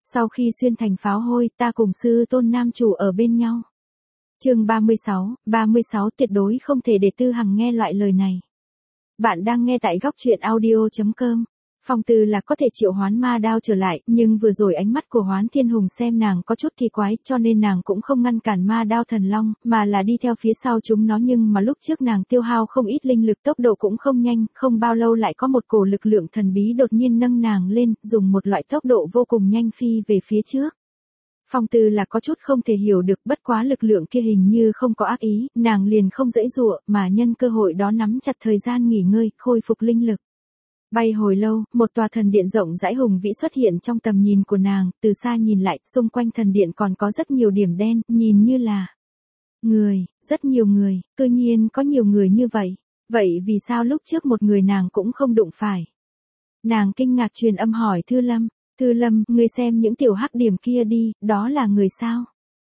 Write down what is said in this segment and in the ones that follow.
Sau khi xuyên thành pháo hôi, ta cùng sư tôn nam chủ ở bên nhau. Chương 36 tuyệt đối không thể để Tư Hằng nghe loại lời này. Bạn đang nghe tại góc truyện audio.com. Phong Tư Lạc có thể triệu hoán ma đao trở lại, nhưng vừa rồi ánh mắt của Hoán Thiên Hùng xem nàng có chút kỳ quái, cho nên nàng cũng không ngăn cản ma đao thần long, mà là đi theo phía sau chúng nó. Nhưng mà lúc trước nàng tiêu hao không ít linh lực, tốc độ cũng không nhanh, không bao lâu lại có một cổ lực lượng thần bí đột nhiên nâng nàng lên, dùng một loại tốc độ vô cùng nhanh phi về phía trước. Phong Tư Lạc có chút không thể hiểu được, bất quá lực lượng kia hình như không có ác ý, nàng liền không giãy giụa, mà nhân cơ hội đó nắm chặt thời gian nghỉ ngơi, khôi phục linh lực. Bay hồi lâu, một tòa thần điện rộng rãi hùng vĩ xuất hiện trong tầm nhìn của nàng, từ xa nhìn lại, xung quanh thần điện còn có rất nhiều điểm đen, nhìn như là người, rất nhiều người, cư nhiên có nhiều người như vậy. Vậy vì sao lúc trước một người nàng cũng không đụng phải? Nàng kinh ngạc truyền âm hỏi Thư Lâm. Thư Lâm, ngươi xem những tiểu hắc điểm kia đi, đó là người sao?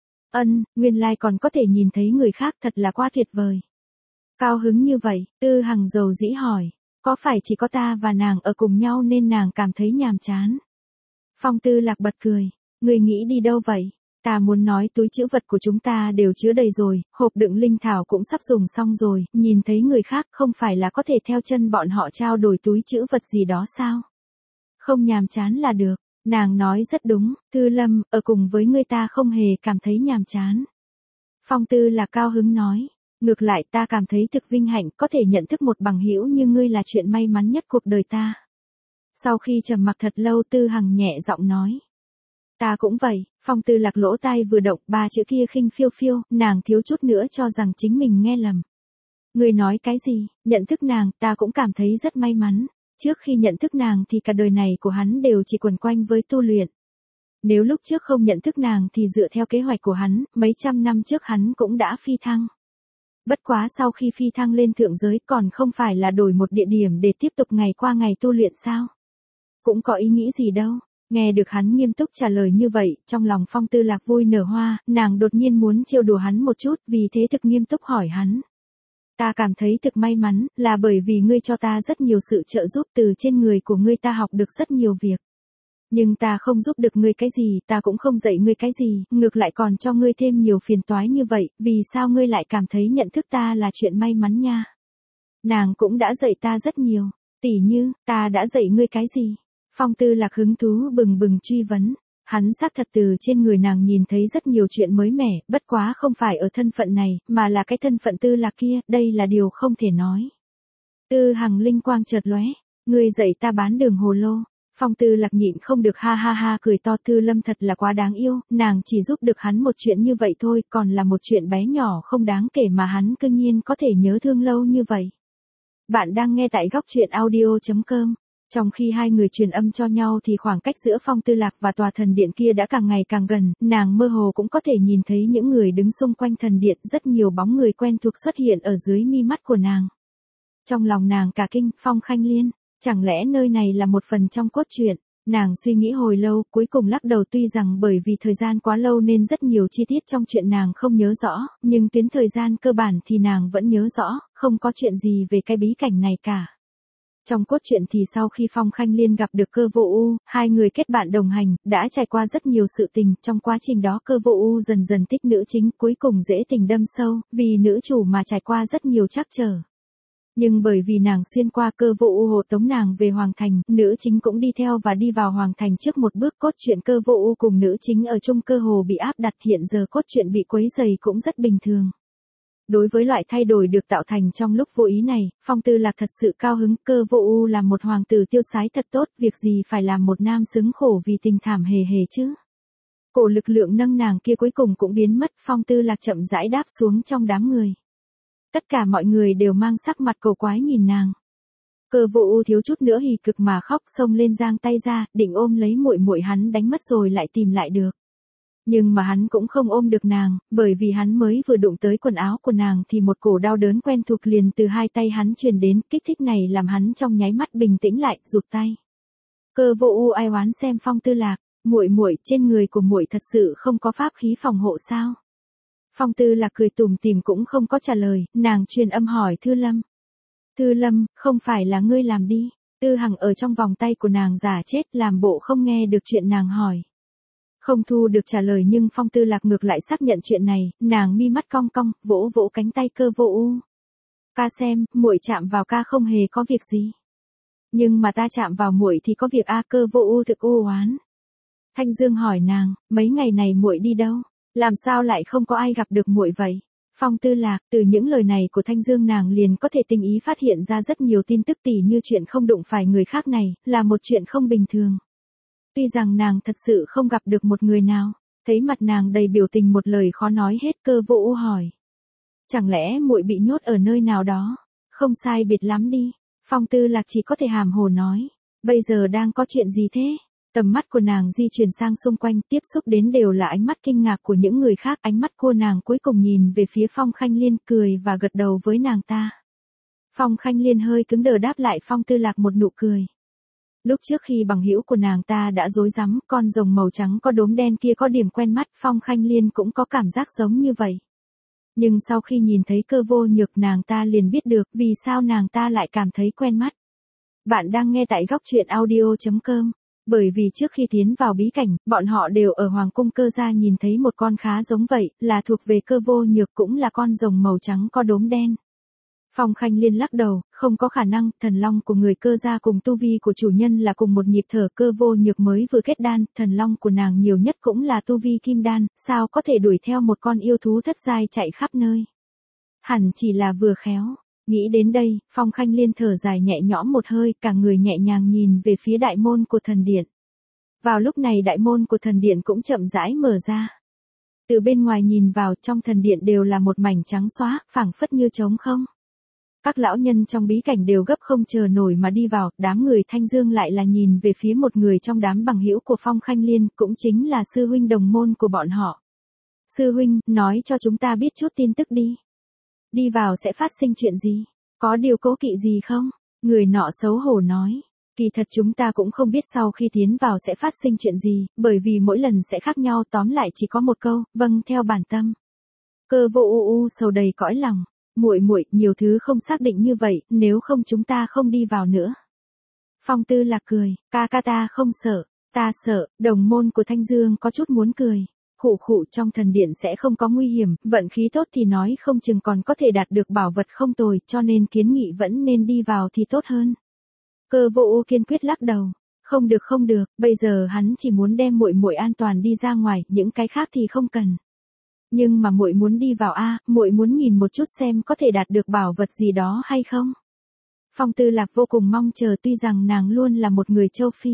Nguyên lai còn có thể nhìn thấy người khác, thật là quá tuyệt vời. Cao hứng như vậy, Tư Hằng dầu dĩ hỏi, có phải chỉ có ta và nàng ở cùng nhau nên nàng cảm thấy nhàm chán? Phong Tư Lạc bật cười, ngươi nghĩ đi đâu vậy? Ta muốn nói túi trữ vật của chúng ta đều chứa đầy rồi, hộp đựng linh thảo cũng sắp dùng xong rồi, nhìn thấy người khác không phải là có thể theo chân bọn họ trao đổi túi trữ vật gì đó sao? Không nhàm chán là được, nàng nói rất đúng, Thư Lâm, ở cùng với ngươi ta không hề cảm thấy nhàm chán. Phong Tư Lạc cao hứng nói, ngược lại ta cảm thấy thực vinh hạnh có thể nhận thức một bằng hữu như ngươi là chuyện may mắn nhất cuộc đời ta. Sau khi trầm mặc thật lâu Tư Hằng nhẹ giọng nói. Ta cũng vậy, Phong Tư Lạc lỗ tai vừa động, ba chữ kia khinh phiêu phiêu, nàng thiếu chút nữa cho rằng chính mình nghe lầm. Ngươi nói cái gì? Nhận thức nàng, ta cũng cảm thấy rất may mắn. Trước khi nhận thức nàng thì cả đời này của hắn đều chỉ quẩn quanh với tu luyện. Nếu lúc trước không nhận thức nàng thì dựa theo kế hoạch của hắn, mấy trăm năm trước hắn cũng đã phi thăng. Bất quá sau khi phi thăng lên thượng giới còn không phải là đổi một địa điểm để tiếp tục ngày qua ngày tu luyện sao? Cũng có ý nghĩ gì đâu. Nghe được hắn nghiêm túc trả lời như vậy, trong lòng Phong Tư Lạc vui nở hoa, nàng đột nhiên muốn trêu đùa hắn một chút, vì thế thực nghiêm túc hỏi hắn. Ta cảm thấy thực may mắn, là bởi vì ngươi cho ta rất nhiều sự trợ giúp, từ trên người của ngươi ta học được rất nhiều việc. Nhưng ta không giúp được ngươi cái gì, ta cũng không dạy ngươi cái gì, ngược lại còn cho ngươi thêm nhiều phiền toái như vậy, vì sao ngươi lại cảm thấy nhận thức ta là chuyện may mắn nha? Nàng cũng đã dạy ta rất nhiều, tỉ như, ta đã dạy ngươi cái gì? Phong Tư Lạc hứng thú bừng bừng truy vấn. Hắn xác thật từ trên người nàng nhìn thấy rất nhiều chuyện mới mẻ, bất quá không phải ở thân phận này, mà là cái thân phận Tư Lạc kia, đây là điều không thể nói. Tư Hằng linh quang chợt lóe, ngươi dạy ta bán đường hồ lô. Phong Tư Lạc nhịn không được ha ha ha cười to, Tư Lâm thật là quá đáng yêu, nàng chỉ giúp được hắn một chuyện như vậy thôi, còn là một chuyện bé nhỏ không đáng kể mà hắn cư nhiên có thể nhớ thương lâu như vậy. Bạn đang nghe tại góc truyện audio.com. Trong khi hai người truyền âm cho nhau thì khoảng cách giữa Phong Tư Lạc và tòa thần điện kia đã càng ngày càng gần, nàng mơ hồ cũng có thể nhìn thấy những người đứng xung quanh thần điện, rất nhiều bóng người quen thuộc xuất hiện ở dưới mi mắt của nàng. Trong lòng nàng cả kinh, Phong Khanh Liên, chẳng lẽ nơi này là một phần trong cốt truyện? Nàng suy nghĩ hồi lâu, cuối cùng lắc đầu, tuy rằng bởi vì thời gian quá lâu nên rất nhiều chi tiết trong chuyện nàng không nhớ rõ, nhưng tuyến thời gian cơ bản thì nàng vẫn nhớ rõ, không có chuyện gì về cái bí cảnh này cả. Trong cốt truyện thì sau khi Phong Khanh Liên gặp được Cơ Vô U, hai người kết bạn đồng hành, đã trải qua rất nhiều sự tình, trong quá trình đó Cơ Vô U dần dần thích nữ chính, cuối cùng dễ tình đâm sâu, vì nữ chủ mà trải qua rất nhiều trắc trở. Nhưng bởi vì nàng xuyên qua Cơ Vô U hộ tống nàng về Hoàng Thành, nữ chính cũng đi theo và đi vào Hoàng Thành trước một bước. Cốt truyện Cơ Vô U cùng nữ chính ở chung cơ hồ bị áp đặt, hiện giờ cốt truyện bị quấy rầy cũng rất bình thường. Đối với loại thay đổi được tạo thành trong lúc vô ý này, Phong Tư Lạc thật sự cao hứng, Cơ Vô U là một hoàng tử tiêu sái thật tốt, việc gì phải làm một nam xứng khổ vì tình thảm hề hề chứ. Cổ lực lượng nâng nàng kia cuối cùng cũng biến mất, Phong Tư Lạc chậm rãi đáp xuống trong đám người. Tất cả mọi người đều mang sắc mặt cầu quái nhìn nàng. Cơ Vô U thiếu chút nữa hì cực mà khóc, xông lên giang tay ra, định ôm lấy muội muội hắn đánh mất rồi lại tìm lại được. Nhưng mà hắn cũng không ôm được nàng, bởi vì hắn mới vừa đụng tới quần áo của nàng thì một cổ đau đớn quen thuộc liền từ hai tay hắn truyền đến, kích thích này làm hắn trong nháy mắt bình tĩnh lại, rụt tay. Cơ Vô U ai oán xem Phong Tư Lạc, muội trên người của muội thật sự không có pháp khí phòng hộ sao? Phong Tư Lạc cười tủm tỉm cũng không có trả lời, nàng truyền âm hỏi Thư Lâm. Thư Lâm, không phải là ngươi làm đi? Tư Hằng ở trong vòng tay của nàng giả chết, làm bộ không nghe được chuyện nàng hỏi. Không thu được trả lời nhưng Phong Tư Lạc ngược lại xác nhận chuyện này, nàng mi mắt cong cong, vỗ vỗ cánh tay Cơ Vô U. Ca xem, muội chạm vào ca không hề có việc gì. Nhưng mà ta chạm vào muội thì có việc a. Cơ Vô U thực u oán. Thanh Dương hỏi nàng, mấy ngày này muội đi đâu? Làm sao lại không có ai gặp được muội vậy? Phong Tư Lạc, từ những lời này của Thanh Dương nàng liền có thể tình ý phát hiện ra rất nhiều tin tức tỉ như chuyện không đụng phải người khác này, là một chuyện không bình thường. Tuy rằng nàng thật sự không gặp được một người nào, thấy mặt nàng đầy biểu tình một lời khó nói hết. Cơ Vô U hỏi. Chẳng lẽ muội bị nhốt ở nơi nào đó? Không sai biệt lắm đi. Phong Tư Lạc chỉ có thể hàm hồ nói. Bây giờ đang có chuyện gì thế? Tầm mắt của nàng di chuyển sang xung quanh, tiếp xúc đến đều là ánh mắt kinh ngạc của những người khác. Ánh mắt cô nàng cuối cùng nhìn về phía Phong Khanh Liên, cười và gật đầu với nàng ta. Phong Khanh Liên hơi cứng đờ đáp lại Phong Tư Lạc một nụ cười. Lúc trước khi bằng hữu của nàng ta đã rối rắm, con rồng màu trắng có đốm đen kia có điểm quen mắt, Phong Khanh Liên cũng có cảm giác giống như vậy. Nhưng sau khi nhìn thấy Cơ Vô Nhược nàng ta liền biết được vì sao nàng ta lại cảm thấy quen mắt. Bạn đang nghe tại góc truyện audio.com. Bởi vì trước khi tiến vào bí cảnh, bọn họ đều ở Hoàng cung Cơ gia nhìn thấy một con khá giống vậy, là thuộc về Cơ Vô Nhược, cũng là con rồng màu trắng có đốm đen. Phong Khanh Liên lắc đầu, không có khả năng, thần long của người Cơ gia cùng tu vi của chủ nhân là cùng một nhịp thở. Cơ Vô Nhược mới vừa kết đan, thần long của nàng nhiều nhất cũng là tu vi kim đan, sao có thể đuổi theo một con yêu thú thất giai chạy khắp nơi. Hẳn chỉ là vừa khéo. Nghĩ đến đây, Phong Khanh Liên thở dài nhẹ nhõm một hơi, cả người nhẹ nhàng nhìn về phía đại môn của thần điện. Vào lúc này đại môn của thần điện cũng chậm rãi mở ra. Từ bên ngoài nhìn vào, trong thần điện đều là một mảnh trắng xóa, phảng phất như trống không. Các lão nhân trong bí cảnh đều gấp không chờ nổi mà đi vào, đám người Thanh Dương lại là nhìn về phía một người trong đám bằng hữu của Phong Khanh Liên, cũng chính là sư huynh đồng môn của bọn họ. Sư huynh, nói cho chúng ta biết chút tin tức đi. Đi vào sẽ phát sinh chuyện gì? Có điều cố kỵ gì không? Người nọ xấu hổ nói. Kỳ thật chúng ta cũng không biết sau khi tiến vào sẽ phát sinh chuyện gì, bởi vì mỗi lần sẽ khác nhau, tóm lại chỉ có một câu, vâng theo bản tâm. Cơ Vô U sầu đầy cõi lòng. Muội, nhiều thứ không xác định như vậy, nếu không chúng ta không đi vào nữa. Phong Tư Lạc cười, ca ta không sợ, ta sợ. Đồng môn của Thanh Dương có chút muốn cười. Khụ trong thần điện sẽ không có nguy hiểm, vận khí tốt thì nói không chừng còn có thể đạt được bảo vật không tồi, cho nên kiến nghị vẫn nên đi vào thì tốt hơn. Cơ Vô U kiên quyết lắc đầu, không được, bây giờ hắn chỉ muốn đem muội an toàn đi ra ngoài, những cái khác thì không cần. Nhưng mà muội muốn đi vào a, muội muốn nhìn một chút xem có thể đạt được bảo vật gì đó hay không. Phong Tư Lạc vô cùng mong chờ, tuy rằng nàng luôn là một người châu Phi.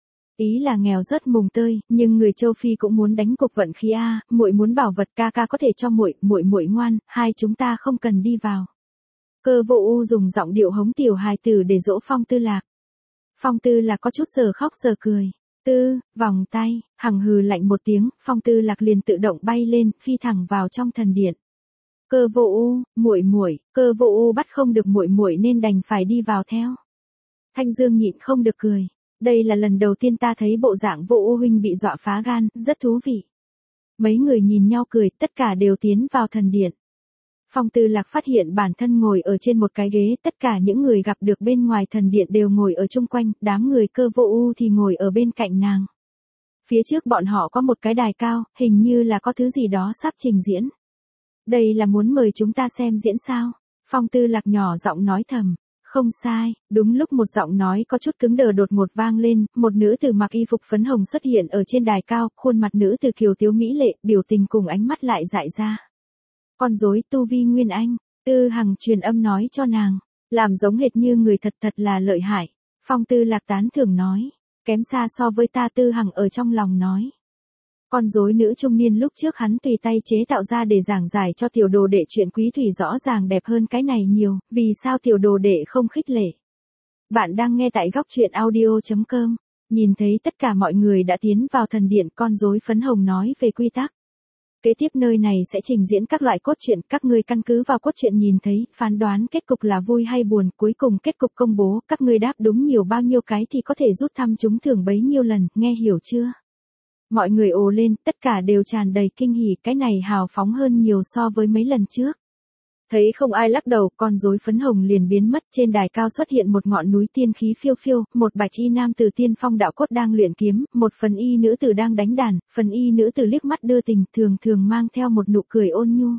Ý là nghèo rớt mùng tơi, nhưng người châu Phi cũng muốn đánh cuộc vận khí a, muội muốn bảo vật ca có thể cho muội ngoan, hai chúng ta không cần đi vào. Cơ Vô U dùng giọng điệu hống tiểu hài tử để dỗ Phong Tư Lạc. Phong Tư Lạc có chút giờ khóc giờ cười. Vòng tay, hằng hừ lạnh một tiếng, Phong Tư Lạc liền tự động bay lên, phi thẳng vào trong thần điện. Cơ Vô U, muội, Cơ Vô U bắt không được muội nên đành phải đi vào theo. Thanh Dương nhịn không được cười. Đây là lần đầu tiên ta thấy bộ dạng Vô U huynh bị dọa phá gan, rất thú vị. Mấy người nhìn nhau cười, tất cả đều tiến vào thần điện. Phong Tư Lạc phát hiện bản thân ngồi ở trên một cái ghế, tất cả những người gặp được bên ngoài thần điện đều ngồi ở chung quanh, đám người Cơ Vô U thì ngồi ở bên cạnh nàng. Phía trước bọn họ có một cái đài cao, hình như là có thứ gì đó sắp trình diễn. Đây là muốn mời chúng ta xem diễn sao? Phong Tư Lạc nhỏ giọng nói thầm. Không sai, đúng lúc một giọng nói có chút cứng đờ đột ngột vang lên, một nữ tử mặc y phục phấn hồng xuất hiện ở trên đài cao, khuôn mặt nữ tử kiều tiếu mỹ lệ, biểu tình cùng ánh mắt lại dại ra. Con rối tu vi Nguyên Anh, Tư Hằng truyền âm nói cho nàng, làm giống hệt như người thật là lợi hại. Phong Tư Lạc tán thưởng nói, kém xa so với ta. Tư Hằng ở trong lòng nói. Con rối nữ trung niên lúc trước hắn tùy tay chế tạo ra để giảng giải cho tiểu đồ đệ chuyện quý thủy rõ ràng đẹp hơn cái này nhiều, vì sao tiểu đồ đệ không khích lệ. Bạn đang nghe tại góc truyện audio.com, nhìn thấy tất cả mọi người đã tiến vào thần điện, con rối phấn hồng nói về quy tắc. Kế tiếp nơi này sẽ trình diễn các loại cốt truyện, các ngươi căn cứ vào cốt truyện nhìn thấy, phán đoán kết cục là vui hay buồn, cuối cùng kết cục công bố, các ngươi đáp đúng nhiều bao nhiêu cái thì có thể rút thăm trúng thưởng bấy nhiêu lần, nghe hiểu chưa? Mọi người ồ lên, tất cả đều tràn đầy kinh hỉ, cái này hào phóng hơn nhiều so với mấy lần trước. Thấy không ai lắc đầu, con rối phấn hồng liền biến mất, trên đài cao xuất hiện một ngọn núi tiên khí phiêu phiêu, một bạch y nam tử tiên phong đạo cốt đang luyện kiếm, một phần y nữ tử đang đánh đàn, phần y nữ tử liếc mắt đưa tình, thường thường mang theo một nụ cười ôn nhu.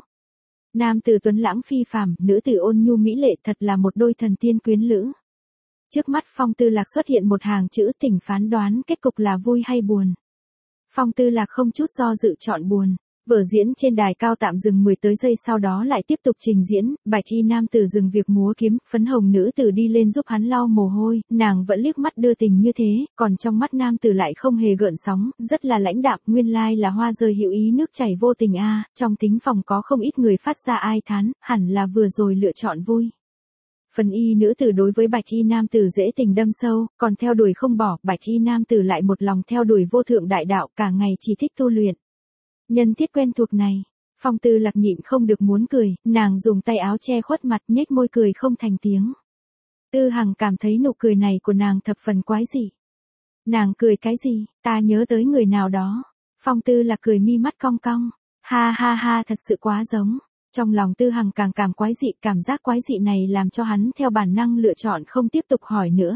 Nam tử tuấn lãng phi phàm, nữ tử ôn nhu mỹ lệ, thật là một đôi thần tiên quyến lữ. Trước mắt Phong Tư Lạc xuất hiện một hàng chữ, thỉnh phán đoán kết cục là vui hay buồn. Phong Tư Lạc không chút do dự chọn buồn. Vở diễn trên đài cao tạm dừng 10 tới giây, sau đó lại tiếp tục trình diễn, bạch y nam tử dừng việc múa kiếm, phấn hồng nữ tử đi lên giúp hắn lau mồ hôi, nàng vẫn liếc mắt đưa tình như thế, còn trong mắt nam tử lại không hề gợn sóng, rất là lãnh đạm, nguyên lai là hoa rơi hữu ý nước chảy vô tình a. Trong thính phòng có không ít người phát ra ai thán, hẳn là vừa rồi lựa chọn vui. Phần y nữ tử đối với bạch y nam tử dễ tình đâm sâu, còn theo đuổi không bỏ, bạch y nam tử lại một lòng theo đuổi vô thượng đại đạo, cả ngày chỉ thích tu luyện. Nhân thiết quen thuộc này, Phong Tư Lạc nhịn không được muốn cười, nàng dùng tay áo che khuất mặt, nhếch môi cười không thành tiếng. Tư Hằng cảm thấy nụ cười này của nàng thập phần quái dị. Nàng cười cái gì, ta nhớ tới người nào đó. Phong Tư Lạc cười mi mắt cong cong, ha ha ha, thật sự quá giống. Trong lòng Tư Hằng càng cảm quái dị, cảm giác quái dị này làm cho hắn theo bản năng lựa chọn không tiếp tục hỏi nữa.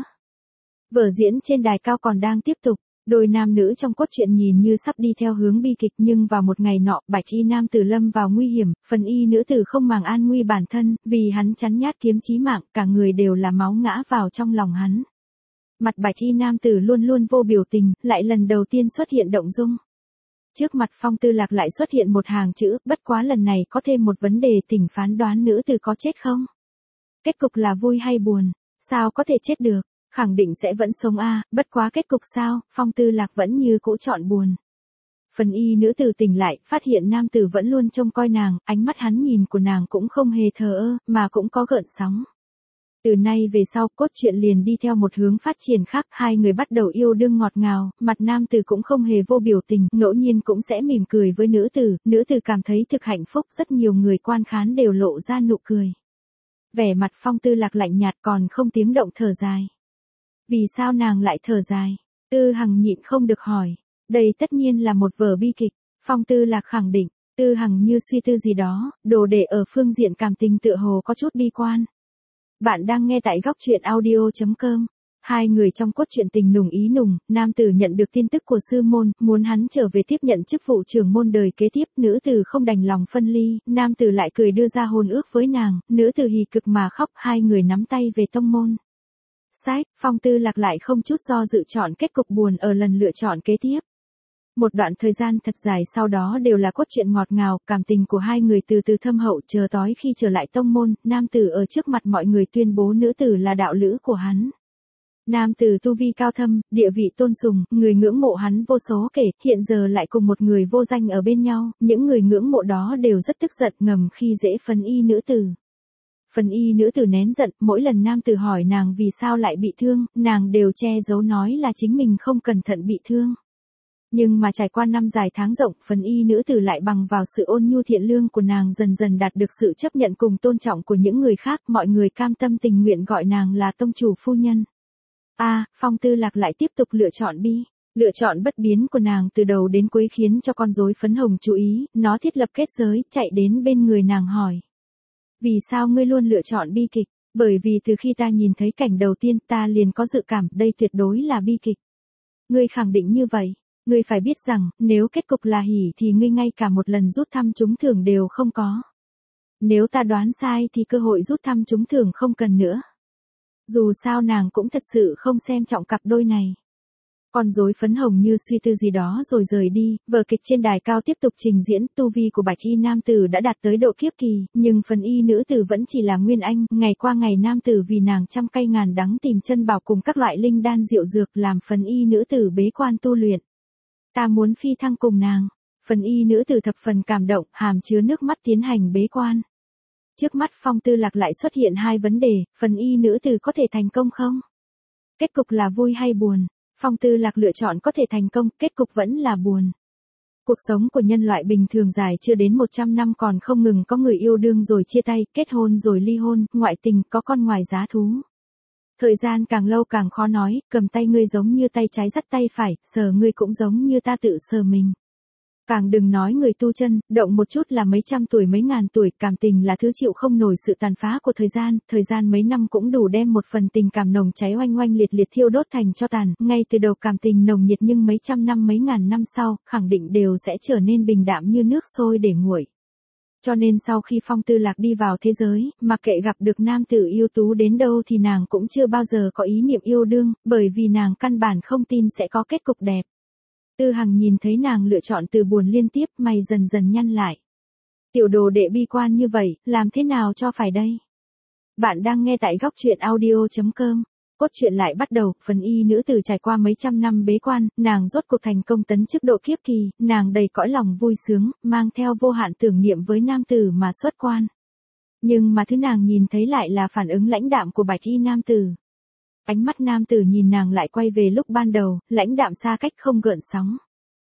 Vở diễn trên đài cao còn đang tiếp tục. Đôi nam nữ trong cốt truyện nhìn như sắp đi theo hướng bi kịch, nhưng vào một ngày nọ, bạch y nam tử lâm vào nguy hiểm, phần y nữ tử không màng an nguy bản thân, vì hắn chắn nhát kiếm chí mạng, cả người đều là máu ngã vào trong lòng hắn. Mặt bạch y nam tử luôn luôn vô biểu tình, lại lần đầu tiên xuất hiện động dung. Trước mặt Phong Tư Lạc lại xuất hiện một hàng chữ, bất quá lần này có thêm một vấn đề, thỉnh phán đoán nữ tử có chết không? Kết cục là vui hay buồn? Sao có thể chết được? Khẳng định sẽ vẫn sống a, bất quá kết cục sao, Phong Tư Lạc vẫn như cũ chọn buồn. Phần y nữ tử tỉnh lại, phát hiện nam tử vẫn luôn trông coi nàng, ánh mắt hắn nhìn của nàng cũng không hề thờ ơ, mà cũng có gợn sóng. Từ nay về sau, cốt truyện liền đi theo một hướng phát triển khác, hai người bắt đầu yêu đương ngọt ngào, mặt nam tử cũng không hề vô biểu tình, ngẫu nhiên cũng sẽ mỉm cười với nữ tử cảm thấy thực hạnh phúc, rất nhiều người quan khán đều lộ ra nụ cười. Vẻ mặt Phong Tư Lạc lạnh nhạt, còn không tiếng động thở dài. Vì sao nàng lại thở dài? Tư Hằng nhịn không được hỏi. Đây tất nhiên là một vở bi kịch. Phong Tư Lạc khẳng định. Tư Hằng như suy tư gì đó, đồ để ở phương diện cảm tình tựa hồ có chút bi quan. Bạn đang nghe tại góc truyện audio.com. Hai người trong cốt truyện tình nùng ý nùng, nam tử nhận được tin tức của sư môn, muốn hắn trở về tiếp nhận chức vụ trưởng môn đời kế tiếp, nữ tử không đành lòng phân ly, nam tử lại cười đưa ra hôn ước với nàng, nữ tử hì cực mà khóc, hai người nắm tay về tông môn. Sách, Phong Tư Lạc lại không chút do dự chọn kết cục buồn ở lần lựa chọn kế tiếp. Một đoạn thời gian thật dài sau đó đều là cốt truyện ngọt ngào, cảm tình của hai người từ từ thâm hậu, chờ tối khi trở lại tông môn, nam tử ở trước mặt mọi người tuyên bố nữ tử là đạo lữ của hắn. Nam tử tu vi cao thâm, địa vị tôn sùng, người ngưỡng mộ hắn vô số kể, hiện giờ lại cùng một người vô danh ở bên nhau, những người ngưỡng mộ đó đều rất tức giận, ngầm khi dễ phần y nữ tử. Phần y nữ tử nén giận, mỗi lần nam tử hỏi nàng vì sao lại bị thương, nàng đều che giấu nói là chính mình không cẩn thận bị thương. Nhưng mà trải qua năm dài tháng rộng, phần y nữ tử lại bằng vào sự ôn nhu thiện lương của nàng dần dần đạt được sự chấp nhận cùng tôn trọng của những người khác, mọi người cam tâm tình nguyện gọi nàng là tông chủ phu nhân. Phong Tư Lạc lại tiếp tục lựa chọn bi. Lựa chọn bất biến của nàng từ đầu đến cuối khiến cho con rối phấn hồng chú ý, nó thiết lập kết giới, chạy đến bên người nàng hỏi. Vì sao ngươi luôn lựa chọn bi kịch? Bởi vì từ khi ta nhìn thấy cảnh đầu tiên ta liền có dự cảm đây tuyệt đối là bi kịch. Ngươi khẳng định như vậy. Ngươi phải biết rằng, nếu kết cục là hỉ thì ngươi ngay cả một lần rút thăm trúng thưởng đều không có. Nếu ta đoán sai thì cơ hội rút thăm trúng thưởng không cần nữa. Dù sao nàng cũng thật sự không xem trọng cặp đôi này. Con rối phấn hồng như suy tư gì đó rồi rời đi, vở kịch trên đài cao tiếp tục trình diễn, tu vi của bạch y nam tử đã đạt tới độ kiếp kỳ, nhưng phần y nữ tử vẫn chỉ là nguyên anh, ngày qua ngày nam tử vì nàng trăm cây ngàn đắng tìm chân bảo cùng các loại linh đan diệu dược làm phần y nữ tử bế quan tu luyện. Ta muốn phi thăng cùng nàng. Phần y nữ tử thập phần cảm động, hàm chứa nước mắt tiến hành bế quan. Trước mắt Phong Tư Lạc lại xuất hiện hai vấn đề, phần y nữ tử có thể thành công không? Kết cục là vui hay buồn? Phong Tư Lạc lựa chọn có thể thành công, kết cục vẫn là buồn. Cuộc sống của nhân loại bình thường dài chưa đến 100 năm còn không ngừng có người yêu đương rồi chia tay, kết hôn rồi ly hôn, ngoại tình, có con ngoài giá thú. Thời gian càng lâu càng khó nói, cầm tay ngươi giống như tay trái dắt tay phải, sờ ngươi cũng giống như ta tự sờ mình. Càng đừng nói người tu chân, động một chút là mấy trăm tuổi mấy ngàn tuổi, cảm tình là thứ chịu không nổi sự tàn phá của thời gian mấy năm cũng đủ đem một phần tình cảm nồng cháy oanh oanh liệt liệt thiêu đốt thành cho tàn, ngay từ đầu cảm tình nồng nhiệt nhưng mấy trăm năm mấy ngàn năm sau, khẳng định đều sẽ trở nên bình đạm như nước sôi để nguội. Cho nên sau khi Phong Tư Lạc đi vào thế giới, mặc kệ gặp được nam tử yêu tú đến đâu thì nàng cũng chưa bao giờ có ý niệm yêu đương, bởi vì nàng căn bản không tin sẽ có kết cục đẹp. Tư Hằng nhìn thấy nàng lựa chọn từ buồn liên tiếp, mày dần dần nhăn lại. Tiểu đồ đệ bi quan như vậy, làm thế nào cho phải đây? Bạn đang nghe tại góc truyện audio.com. Cốt truyện lại bắt đầu, phần y nữ tử trải qua mấy trăm năm bế quan, nàng rốt cuộc thành công tấn chức độ kiếp kỳ, nàng đầy cõi lòng vui sướng, mang theo vô hạn tưởng niệm với nam tử mà xuất quan. Nhưng mà thứ nàng nhìn thấy lại là phản ứng lãnh đạm của bạch y nam tử. Ánh mắt nam tử nhìn nàng lại quay về lúc ban đầu, lãnh đạm xa cách không gợn sóng.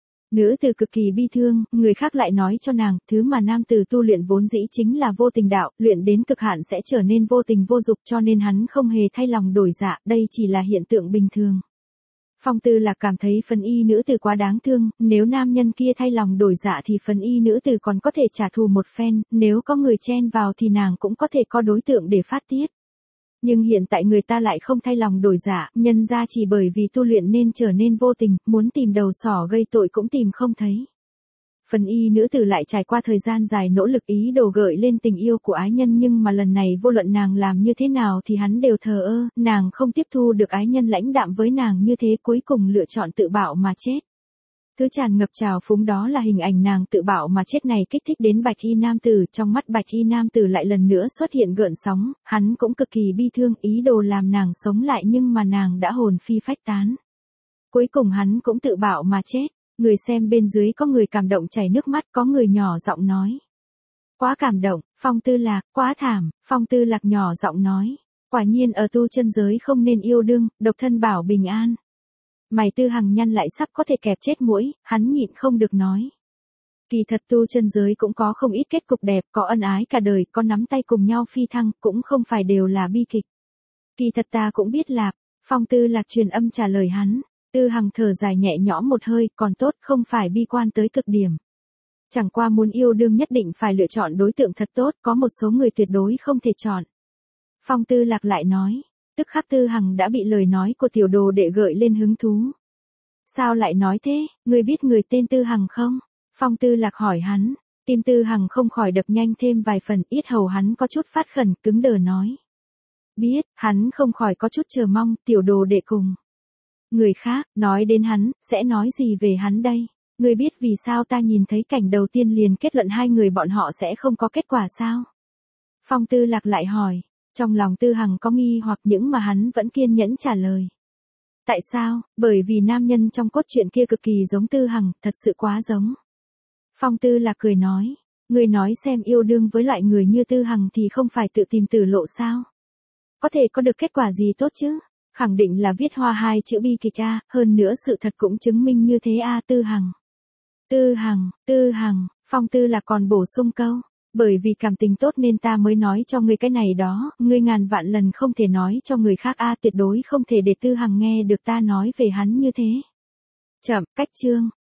Nữ tử cực kỳ bi thương, người khác lại nói cho nàng, thứ mà nam tử tu luyện vốn dĩ chính là vô tình đạo, luyện đến cực hạn sẽ trở nên vô tình vô dục, cho nên hắn không hề thay lòng đổi dạ, đây chỉ là hiện tượng bình thường. Phong Tư Lạc cảm thấy phần y nữ tử quá đáng thương, nếu nam nhân kia thay lòng đổi dạ thì phần y nữ tử còn có thể trả thù một phen, nếu có người chen vào thì nàng cũng có thể có đối tượng để phát tiết. Nhưng hiện tại người ta lại không thay lòng đổi dạ, nhân ra chỉ bởi vì tu luyện nên trở nên vô tình, muốn tìm đầu sỏ gây tội cũng tìm không thấy. Phần y nữ tử lại trải qua thời gian dài nỗ lực ý đồ gợi lên tình yêu của ái nhân, nhưng mà lần này vô luận nàng làm như thế nào thì hắn đều thờ ơ, nàng không tiếp thu được ái nhân lãnh đạm với nàng như thế, cuối cùng lựa chọn tự bạo mà chết. Cứ tràn ngập trào phúng đó là hình ảnh nàng tự bạo mà chết này kích thích đến bạch y nam tử, trong mắt bạch y nam tử lại lần nữa xuất hiện gợn sóng, hắn cũng cực kỳ bi thương ý đồ làm nàng sống lại nhưng mà nàng đã hồn phi phách tán. Cuối cùng hắn cũng tự bạo mà chết, người xem bên dưới có người cảm động chảy nước mắt, có người nhỏ giọng nói. Quá cảm động, Phong Tư Lạc, quá thảm, Phong Tư Lạc nhỏ giọng nói. Quả nhiên ở tu chân giới không nên yêu đương, độc thân bảo bình an. Mày Tư Hằng nhăn lại sắp có thể kẹp chết mũi, hắn nhịn không được nói. Kỳ thật tu chân giới cũng có không ít kết cục đẹp, có ân ái cả đời, có nắm tay cùng nhau phi thăng, cũng không phải đều là bi kịch. Kỳ thật ta cũng biết lạc, Phong Tư Lạc truyền âm trả lời hắn. Tư Hằng thở dài nhẹ nhõm một hơi, còn tốt không phải bi quan tới cực điểm. Chẳng qua muốn yêu đương nhất định phải lựa chọn đối tượng thật tốt, có một số người tuyệt đối không thể chọn. Phong Tư Lạc lại nói. Tức khắc Tư Hằng đã bị lời nói của tiểu đồ đệ gợi lên hứng thú. Sao lại nói thế, ngươi biết người tên Tư Hằng không? Phong Tư Lạc hỏi hắn, tim Tư Hằng không khỏi đập nhanh thêm vài phần, yết hầu hắn có chút phát khẩn, cứng đờ nói. Biết, hắn không khỏi có chút chờ mong, tiểu đồ đệ cùng. Người khác, nói đến hắn, sẽ nói gì về hắn đây? Ngươi biết vì sao ta nhìn thấy cảnh đầu tiên liền kết luận hai người bọn họ sẽ không có kết quả sao? Phong Tư Lạc lại hỏi. Trong lòng Tư Hằng có nghi hoặc những mà hắn vẫn kiên nhẫn trả lời. Tại sao? Bởi vì nam nhân trong cốt truyện kia cực kỳ giống Tư Hằng, thật sự quá giống. Phong Tư Lạc cười nói, người nói xem yêu đương với loại người như Tư Hằng thì không phải tự tìm tử lộ sao? Có thể có được kết quả gì tốt chứ? Khẳng định là viết hoa hai chữ bi kịch a, hơn nữa sự thật cũng chứng minh như thế a. Tư Hằng. Tư Hằng, Phong Tư Lạc còn bổ sung câu. Bởi vì cảm tình tốt nên ta mới nói cho ngươi cái này đó, ngươi ngàn vạn lần không thể nói cho người khác a, tuyệt đối không thể để Tư Hằng nghe được ta nói về hắn như thế. Chậm, cách chương.